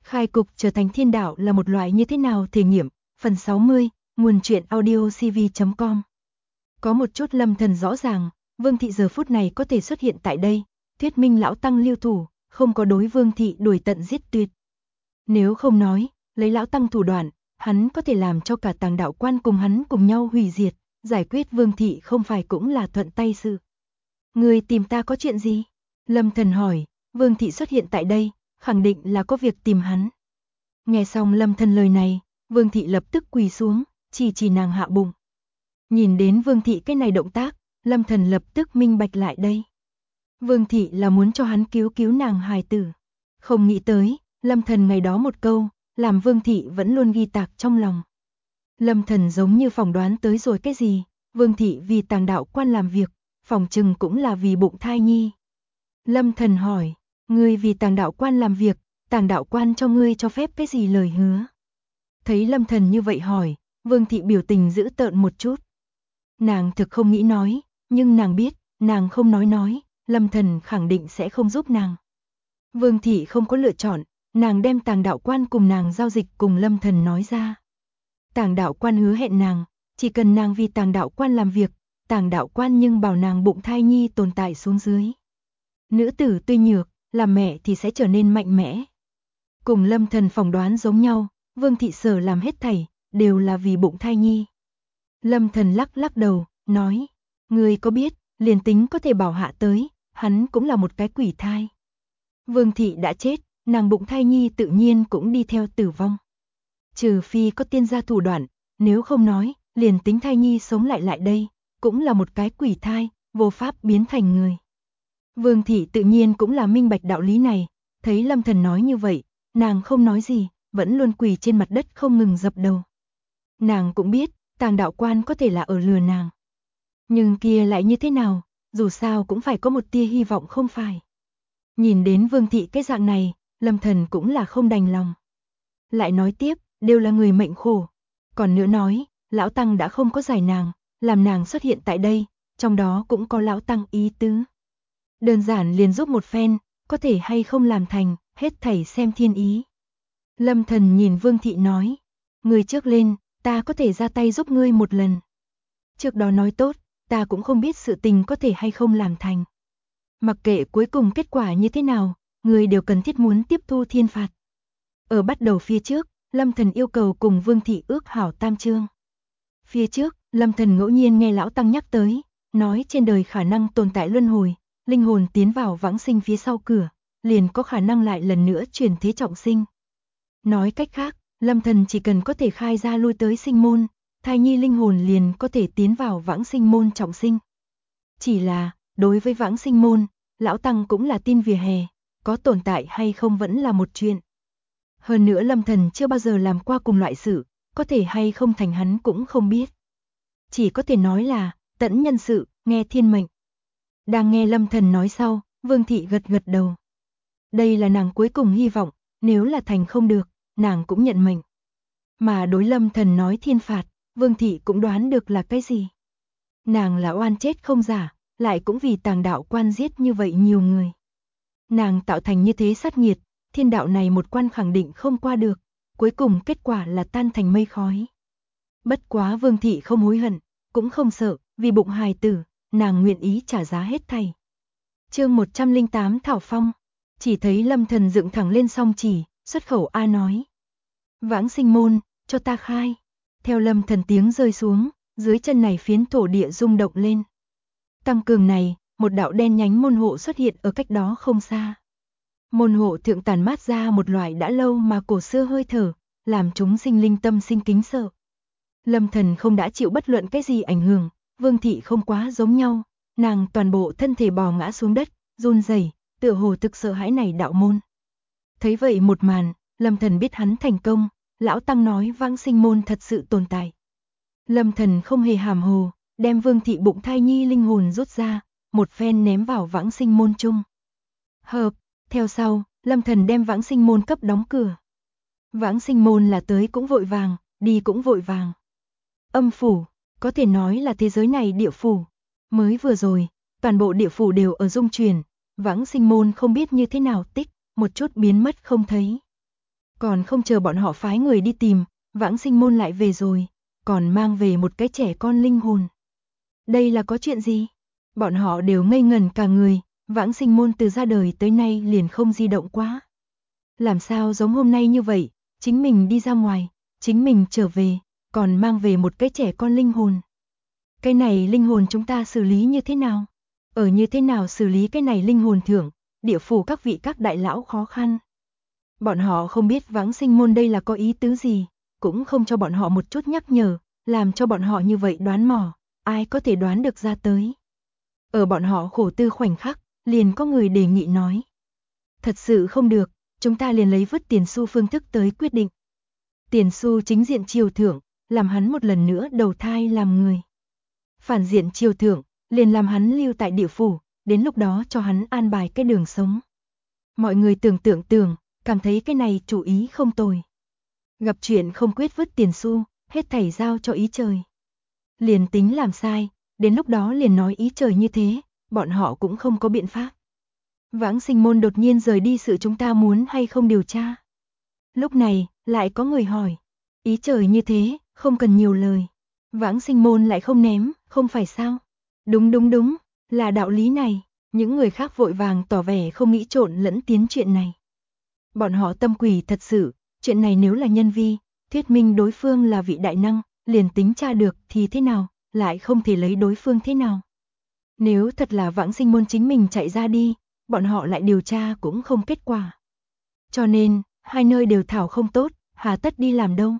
Khai cục trở thành thiên đạo là một loại như thế nào thể nghiệm, phần 60, nguồn truyện audio cv.com. Có một chút Lâm Thần rõ ràng, Vương Thị giờ phút này có thể xuất hiện tại đây, thuyết minh lão tăng lưu thủ, không có đối Vương Thị đuổi tận giết tuyệt. Nếu không nói, lấy lão tăng thủ đoạn, hắn có thể làm cho cả Tàng Đạo Quan cùng hắn cùng nhau hủy diệt, giải quyết Vương Thị không phải cũng là thuận tay sự. Người tìm ta có chuyện gì? Lâm Thần hỏi, Vương Thị xuất hiện tại đây, khẳng định là có việc tìm hắn. Nghe xong Lâm Thần lời này, Vương Thị lập tức quỳ xuống, chỉ nàng hạ bụng. Nhìn đến Vương Thị cái này động tác, Lâm Thần lập tức minh bạch lại đây. Vương Thị là muốn cho hắn cứu nàng hài tử. Không nghĩ tới, Lâm Thần ngày đó một câu, làm Vương Thị vẫn luôn ghi tạc trong lòng. Lâm Thần giống như phỏng đoán tới rồi cái gì, Vương Thị vì Tàng Đạo Quan làm việc, phỏng chừng cũng là vì bụng thai nhi. Lâm Thần hỏi, ngươi vì Tàng Đạo Quan làm việc, Tàng Đạo Quan cho ngươi cho phép cái gì lời hứa? Thấy Lâm Thần như vậy hỏi, Vương Thị biểu tình giữ tợn một chút. Nàng thực không nghĩ nói, nhưng nàng biết, nàng không nói, Lâm Thần khẳng định sẽ không giúp nàng. Vương Thị không có lựa chọn, nàng đem Tàng Đạo Quan cùng nàng giao dịch cùng Lâm Thần nói ra. Tàng Đạo Quan hứa hẹn nàng, chỉ cần nàng vì Tàng Đạo Quan làm việc, Tàng Đạo Quan nhưng bảo nàng bụng thai nhi tồn tại xuống dưới. Nữ tử tuy nhược, làm mẹ thì sẽ trở nên mạnh mẽ. Cùng Lâm Thần phỏng đoán giống nhau, Vương Thị sở làm hết thảy, đều là vì bụng thai nhi. Lâm Thần lắc đầu, nói, ngươi có biết, liền tính có thể bảo hạ tới, hắn cũng là một cái quỷ thai. Vương Thị đã chết, nàng bụng thai nhi tự nhiên cũng đi theo tử vong. Trừ phi có tiên gia thủ đoạn, nếu không nói, liền tính thai nhi sống lại đây, cũng là một cái quỷ thai, vô pháp biến thành người. Vương Thị tự nhiên cũng là minh bạch đạo lý này, thấy Lâm Thần nói như vậy, nàng không nói gì, vẫn luôn quỳ trên mặt đất không ngừng dập đầu. Nàng cũng biết, Tàng Đạo Quan có thể là ở lừa nàng. Nhưng kia lại như thế nào, dù sao cũng phải có một tia hy vọng không phải. Nhìn đến Vương Thị cái dạng này, Lâm Thần cũng là không đành lòng. Lại nói tiếp, đều là người mệnh khổ. Còn nữa nói, Lão Tăng đã không có giải nàng, làm nàng xuất hiện tại đây, trong đó cũng có Lão Tăng ý tứ. Đơn giản liền giúp một phen, có thể hay không làm thành, hết thảy xem thiên ý. Lâm Thần nhìn Vương Thị nói, người trước lên, ta có thể ra tay giúp ngươi một lần. Trước đó nói tốt, ta cũng không biết sự tình có thể hay không làm thành. Mặc kệ cuối cùng kết quả như thế nào, ngươi đều cần thiết muốn tiếp thu thiên phạt. Ở bắt đầu phía trước, Lâm Thần yêu cầu cùng Vương Thị ước hảo tam chương. Phía trước, Lâm Thần ngẫu nhiên nghe Lão Tăng nhắc tới, nói trên đời khả năng tồn tại luân hồi, linh hồn tiến vào vãng sinh phía sau cửa, liền có khả năng lại lần nữa chuyển thế trọng sinh. Nói cách khác, Lâm Thần chỉ cần có thể khai ra lui tới sinh môn, thai nhi linh hồn liền có thể tiến vào vãng sinh môn trọng sinh. Chỉ là, đối với vãng sinh môn, Lão Tăng cũng là tin vỉa hè, có tồn tại hay không vẫn là một chuyện. Hơn nữa Lâm Thần chưa bao giờ làm qua cùng loại sự, có thể hay không thành hắn cũng không biết. Chỉ có thể nói là, tẫn nhân sự, nghe thiên mệnh. Đang nghe Lâm Thần nói sau, Vương Thị gật đầu. Đây là nàng cuối cùng hy vọng, nếu là thành không được, nàng cũng nhận mệnh. Mà đối Lâm Thần nói thiên phạt, Vương Thị cũng đoán được là cái gì. Nàng là oan chết không giả, lại cũng vì Tàng Đạo Quan giết như vậy nhiều người. Nàng tạo thành như thế sát nghiệt, thiên đạo này một quan khẳng định không qua được, cuối cùng kết quả là tan thành mây khói. Bất quá Vương Thị không hối hận, cũng không sợ, vì bụng hài tử, nàng nguyện ý trả giá hết thảy. Chương 108 Thảo Phong, chỉ thấy Lâm Thần dựng thẳng lên song chỉ, xuất khẩu A nói. Vãng sinh môn, cho ta khai. Theo Lâm Thần tiếng rơi xuống, dưới chân này phiến thổ địa rung động lên. Tăng cường này, một đạo đen nhánh môn hộ xuất hiện ở cách đó không xa. Môn hộ thượng tản mát ra một loại đã lâu mà cổ xưa hơi thở, làm chúng sinh linh tâm sinh kính sợ. Lâm Thần không đã chịu bất luận cái gì ảnh hưởng, Vương Thị không quá giống nhau, nàng toàn bộ thân thể bò ngã xuống đất, run rẩy, tựa hồ thực sợ hãi này đạo môn. Thấy vậy một màn, Lâm Thần biết hắn thành công, Lão Tăng nói vãng sinh môn thật sự tồn tại. Lâm Thần không hề hàm hồ, đem Vương Thị bụng thai nhi linh hồn rút ra, một phen ném vào vãng sinh môn chung. Hợp, theo sau, Lâm Thần đem vãng sinh môn cấp đóng cửa. Vãng sinh môn là tới cũng vội vàng, đi cũng vội vàng. Âm phủ, có thể nói là thế giới này địa phủ. Mới vừa rồi, toàn bộ địa phủ đều ở dung chuyển, vãng sinh môn không biết như thế nào tích, một chút biến mất không thấy. Còn không chờ bọn họ phái người đi tìm, Vãng Sinh Môn lại về rồi, còn mang về một cái trẻ con linh hồn. Đây là có chuyện gì? Bọn họ đều ngây ngẩn cả người, Vãng Sinh Môn từ ra đời tới nay liền không di động quá. Làm sao giống hôm nay như vậy, chính mình đi ra ngoài, chính mình trở về, còn mang về một cái trẻ con linh hồn. Cái này linh hồn chúng ta xử lý như thế nào? Ở như thế nào xử lý cái này linh hồn thưởng, địa phủ các vị các đại lão khó khăn. Bọn họ không biết Vãng Sinh Môn đây là có ý tứ gì, cũng không cho bọn họ một chút nhắc nhở, làm cho bọn họ như vậy đoán mò, ai có thể đoán được ra tới. Ở bọn họ khổ tư khoảnh khắc, liền có người đề nghị nói. Thật sự không được, chúng ta liền lấy vứt tiền xu phương thức tới quyết định. Tiền xu chính diện chiều thưởng, làm hắn một lần nữa đầu thai làm người. Phản diện chiều thưởng, liền làm hắn lưu tại địa phủ, đến lúc đó cho hắn an bài cái đường sống. Mọi người tưởng, cảm thấy cái này chủ ý không tồi. Gặp chuyện không quyết vứt tiền xu, hết thảy giao cho ý trời. Liền tính làm sai, đến lúc đó liền nói ý trời như thế, bọn họ cũng không có biện pháp. Vãng Sinh Môn đột nhiên rời đi sự chúng ta muốn hay không điều tra. Lúc này, lại có người hỏi, ý trời như thế, không cần nhiều lời. Vãng Sinh Môn lại không ném, không phải sao? Đúng, là đạo lý này. Những người khác vội vàng tỏ vẻ không nghĩ trộn lẫn tiến chuyện này. Bọn họ tâm quỷ thật sự, chuyện này nếu là nhân vi, thuyết minh đối phương là vị đại năng, liền tính tra được thì thế nào, lại không thể lấy đối phương thế nào. Nếu thật là Vãng Sinh Môn chính mình chạy ra đi, bọn họ lại điều tra cũng không kết quả. Cho nên, hai nơi đều thảo không tốt, hà tất đi làm đâu.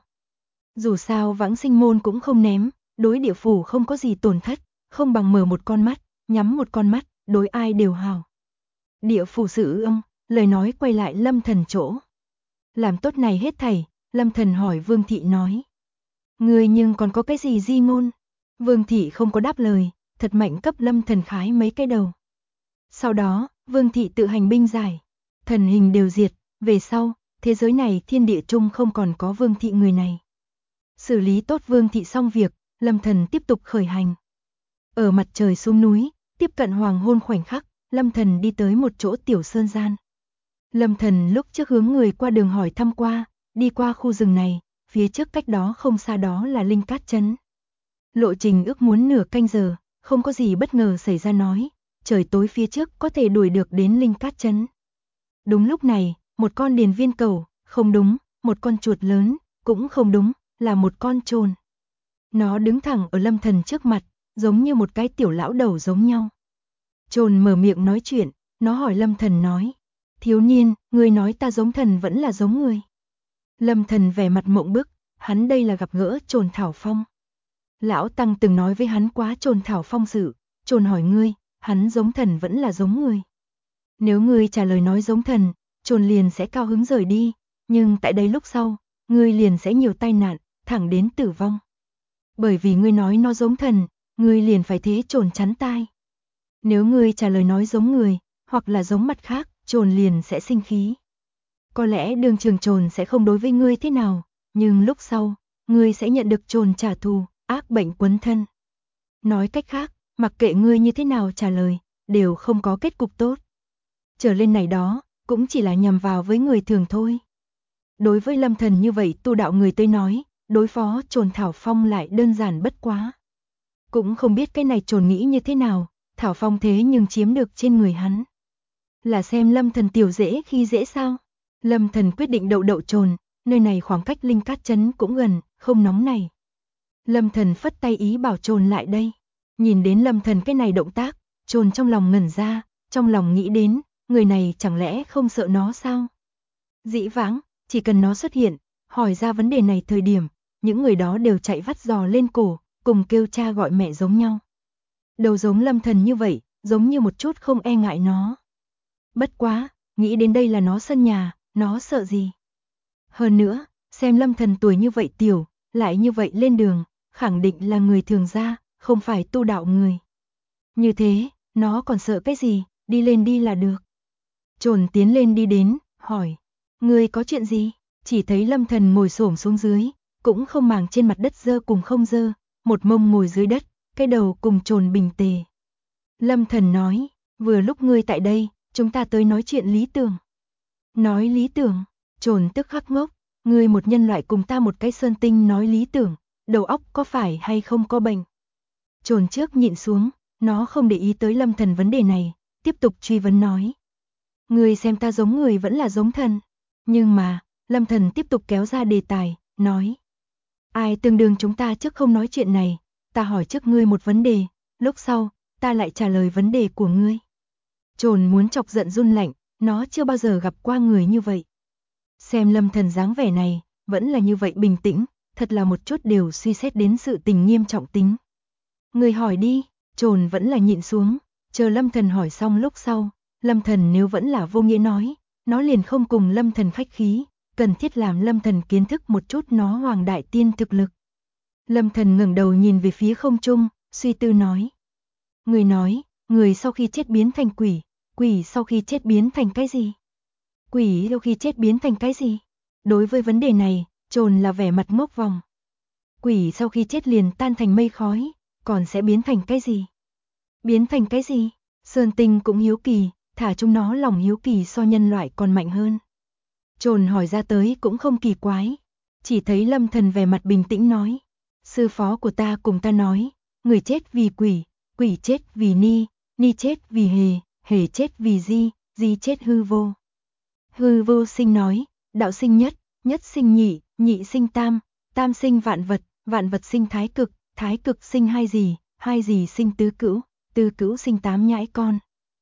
Dù sao Vãng Sinh Môn cũng không ném, đối địa phủ không có gì tổn thất, không bằng mở một con mắt, nhắm một con mắt, đối ai đều hào. Địa phủ sự lời nói quay lại Lâm Thần chỗ. Làm tốt này hết thảy, Lâm Thần hỏi Vương Thị nói. Người nhưng còn có cái gì di ngôn? Vương Thị không có đáp lời, thật mạnh cấp Lâm Thần khái mấy cái đầu. Sau đó, Vương Thị tự hành binh giải, thần hình đều diệt, về sau, thế giới này thiên địa chung không còn có Vương Thị người này. Xử lý tốt Vương Thị xong việc, Lâm Thần tiếp tục khởi hành. Ở mặt trời xuống núi, tiếp cận hoàng hôn khoảnh khắc, Lâm Thần đi tới một chỗ tiểu sơn gian. Lâm Thần lúc trước hướng người qua đường hỏi thăm qua, đi qua khu rừng này, phía trước cách đó không xa đó là Linh Cát Trấn. Lộ trình ước muốn nửa canh giờ, không có gì bất ngờ xảy ra nói, trời tối phía trước có thể đuổi được đến Linh Cát Trấn. Đúng lúc này, một con điền viên cầu, không đúng, một con chuột lớn, cũng không đúng, là một con trồn. Nó đứng thẳng ở Lâm Thần trước mặt, giống như một cái tiểu lão đầu giống nhau. Trồn mở miệng nói chuyện, nó hỏi Lâm Thần nói, thiếu niên, ngươi nói ta giống thần vẫn là giống người. Lâm Thần vẻ mặt mộng bức, hắn đây là gặp gỡ trồn Thảo Phong. Lão Tăng từng nói với hắn quá trồn Thảo Phong sự, trồn hỏi ngươi, hắn giống thần vẫn là giống người. Nếu ngươi trả lời nói giống thần, trồn liền sẽ cao hứng rời đi, nhưng tại đây lúc sau, ngươi liền sẽ nhiều tai nạn, thẳng đến tử vong. Bởi vì ngươi nói nó giống thần, ngươi liền phải thế trồn chắn tai. Nếu ngươi trả lời nói giống người, hoặc là giống mặt khác, trồn liền sẽ sinh khí. Có lẽ đường trường trồn sẽ không đối với ngươi thế nào, nhưng lúc sau, ngươi sẽ nhận được trồn trả thù, ác bệnh quấn thân. Nói cách khác, mặc kệ ngươi như thế nào trả lời, đều không có kết cục tốt. Trở lên này đó, cũng chỉ là nhằm vào với người thường thôi. Đối với Lâm Thần như vậy tu đạo người tới nói, đối phó trồn Thảo Phong lại đơn giản bất quá. Cũng không biết cái này trồn nghĩ như thế nào, Thảo Phong thế nhưng chiếm được trên người hắn. Là xem Lâm Thần tiểu dễ khi dễ sao? Lâm Thần quyết định đậu trồn, nơi này khoảng cách Linh Cát Trấn cũng gần, không nóng này. Lâm Thần phất tay ý bảo trồn lại đây. Nhìn đến Lâm Thần cái này động tác, trồn trong lòng ngẩn ra, trong lòng nghĩ đến, người này chẳng lẽ không sợ nó sao? Dĩ vãng, chỉ cần nó xuất hiện, hỏi ra vấn đề này thời điểm, những người đó đều chạy vắt giò lên cổ, cùng kêu cha gọi mẹ giống nhau. Đầu giống Lâm Thần như vậy, giống như một chút không e ngại nó. Bất quá, nghĩ đến đây là nó sân nhà, nó sợ gì? Hơn nữa, xem Lâm Thần tuổi như vậy tiểu, lại như vậy lên đường, khẳng định là người thường gia, không phải tu đạo người. Như thế, nó còn sợ cái gì, đi lên đi là được. Trồn tiến lên đi đến, hỏi, ngươi có chuyện gì? Chỉ thấy Lâm Thần ngồi xổm xuống dưới, cũng không màng trên mặt đất dơ cùng không dơ, một mông ngồi dưới đất, cái đầu cùng trồn bình tề. Lâm Thần nói, vừa lúc ngươi tại đây, chúng ta tới nói chuyện lý tưởng. Nói lý tưởng, Trồn tức khắc ngốc, ngươi một nhân loại cùng ta một cái sơn tinh nói lý tưởng, đầu óc có phải hay không có bệnh. Trồn trước nhịn xuống, nó không để ý tới Lâm Thần vấn đề này, tiếp tục truy vấn nói. Ngươi xem ta giống người vẫn là giống thần. Nhưng mà, Lâm Thần tiếp tục kéo ra đề tài, nói. Ai tương đương chúng ta trước không nói chuyện này, ta hỏi trước ngươi một vấn đề, lúc sau, ta lại trả lời vấn đề của ngươi. Trồn muốn chọc giận run lạnh, nó chưa bao giờ gặp qua người như vậy. Xem Lâm Thần dáng vẻ này, vẫn là như vậy bình tĩnh, thật là một chút đều suy xét đến sự tình nghiêm trọng tính. Người hỏi đi, Trồn vẫn là nhịn xuống, chờ Lâm Thần hỏi xong lúc sau, Lâm Thần nếu vẫn là vô nghĩa nói, nó liền không cùng Lâm Thần khách khí, cần thiết làm Lâm Thần kiến thức một chút nó Hoàng Đại Tiên thực lực. Lâm Thần ngẩng đầu nhìn về phía không trung, suy tư nói. Người nói, người sau khi chết biến thành quỷ, quỷ sau khi chết biến thành cái gì? Quỷ sau khi chết biến thành cái gì? Đối với vấn đề này, Trồn là vẻ mặt ngốc vòng. Quỷ sau khi chết liền tan thành mây khói, còn sẽ biến thành cái gì? Biến thành cái gì? Sơn Tinh cũng hiếu kỳ, thả chúng nó lòng hiếu kỳ so nhân loại còn mạnh hơn. Trồn hỏi ra tới cũng không kỳ quái, chỉ thấy Lâm Thần vẻ mặt bình tĩnh nói. Sư phó của ta cùng ta nói, người chết vì quỷ, quỷ chết vì ni, ni chết vì hề, hề chết vì di chết hư vô. Hư vô sinh nói, đạo sinh nhất, nhất sinh nhị, nhị sinh tam, tam sinh vạn vật sinh thái cực sinh hai gì sinh tứ cữu sinh tám nhãi con.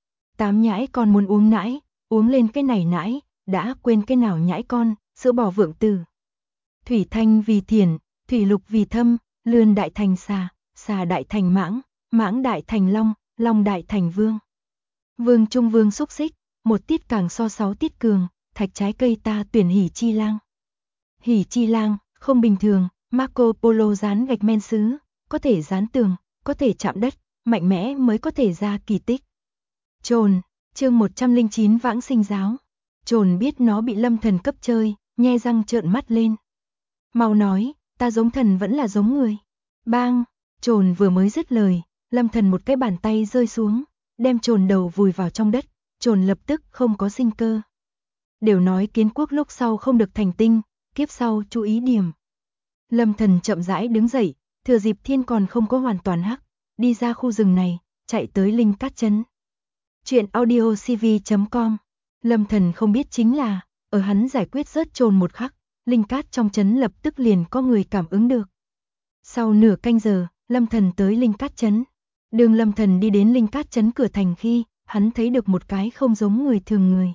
Tám nhãi con muốn uống nãi, uống lên cái này nãi, đã quên cái nào nhãi con, sữa bò vượng tử. Thủy thanh vì thiền, thủy lục vì thâm, lươn đại thành xà, xà đại thành mãng, mãng đại thành long, long đại thành vương. Vương trung vương xúc xích, một tiết càng so 6 tiết cường, thạch trái cây ta tuyển hỉ chi lang. Hỉ chi lang, không bình thường, Marco Polo dán gạch men sứ, có thể dán tường, có thể chạm đất, mạnh mẽ mới có thể ra kỳ tích. Trồn, chương 109 vãng sinh giáo. Trồn biết nó bị Lâm Thần cấp chơi, nhe răng trợn mắt lên. Mau nói, ta giống thần vẫn là giống người. Bang, Trồn vừa mới dứt lời, Lâm Thần một cái bàn tay rơi xuống, đem Trồn đầu vùi vào trong đất, Trồn lập tức không có sinh cơ. Đều nói kiến quốc lúc sau không được thành tinh, kiếp sau chú ý điểm. Lâm Thần chậm rãi đứng dậy, thừa dịp thiên còn không có hoàn toàn hắc, đi ra khu rừng này, chạy tới Linh Cát Trấn. Chuyện audiocv.com. Lâm Thần không biết chính là, ở hắn giải quyết rớt Trồn một khắc, Linh Cát trong trấn lập tức liền có người cảm ứng được. Sau nửa canh giờ, Lâm Thần tới Linh Cát Trấn. Đường Lâm Thần đi đến Linh Cát Trấn cửa thành khi, hắn thấy được một cái không giống người thường người.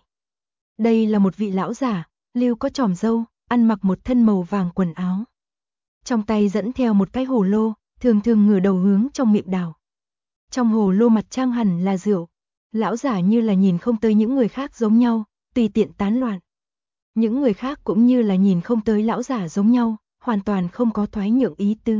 Đây là một vị lão giả, lưu có chòm râu, ăn mặc một thân màu vàng quần áo. Trong tay dẫn theo một cái hồ lô, thường thường ngửa đầu hướng trong miệng đào. Trong hồ lô mặt trang hẳn là rượu. Lão giả như là nhìn không tới những người khác giống nhau, tùy tiện tán loạn. Những người khác cũng như là nhìn không tới lão giả giống nhau, hoàn toàn không có thoái nhượng ý tứ.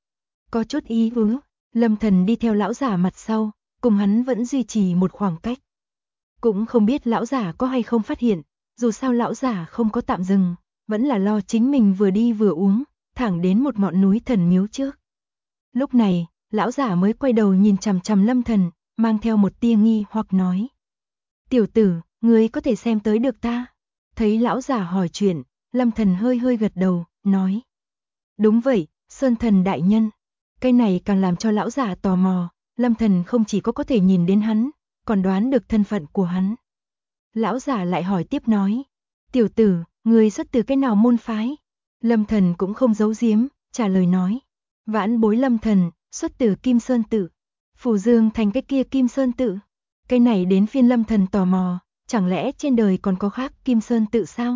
Có chút ý ứ, Lâm Thần đi theo lão giả mặt sau, cùng hắn vẫn duy trì một khoảng cách. Cũng không biết lão giả có hay không phát hiện, dù sao lão giả không có tạm dừng, vẫn là lo chính mình vừa đi vừa uống, thẳng đến một ngọn núi thần miếu trước. Lúc này, lão giả mới quay đầu nhìn chằm chằm Lâm Thần, mang theo một tia nghi hoặc nói. Tiểu tử, ngươi có thể xem tới được ta? Thấy lão giả hỏi chuyện, Lâm Thần hơi hơi gật đầu, nói. Đúng vậy, Sơn Thần đại nhân. Cái này càng làm cho lão giả tò mò, Lâm Thần không chỉ có thể nhìn đến hắn, còn đoán được thân phận của hắn. Lão giả lại hỏi tiếp nói. Tiểu tử, ngươi xuất từ cái nào môn phái? Lâm Thần cũng không giấu giếm, trả lời nói. Vãn bối Lâm Thần, xuất từ Kim Sơn Tự. Phủ Dương thành cái kia Kim Sơn Tự. Cái này đến phiên Lâm Thần tò mò, chẳng lẽ trên đời còn có khác Kim Sơn Tự sao?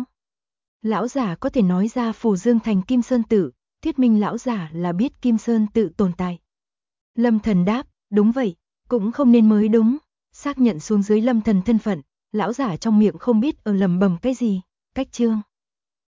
Lão giả có thể nói ra Phủ Dương thành Kim Sơn Tự, thuyết minh lão giả là biết Kim Sơn Tự tồn tại. Lâm Thần đáp, đúng vậy, cũng không nên mới đúng. Xác nhận xuống dưới Lâm Thần thân phận, lão giả trong miệng không biết ở lẩm bẩm cái gì, cách chương.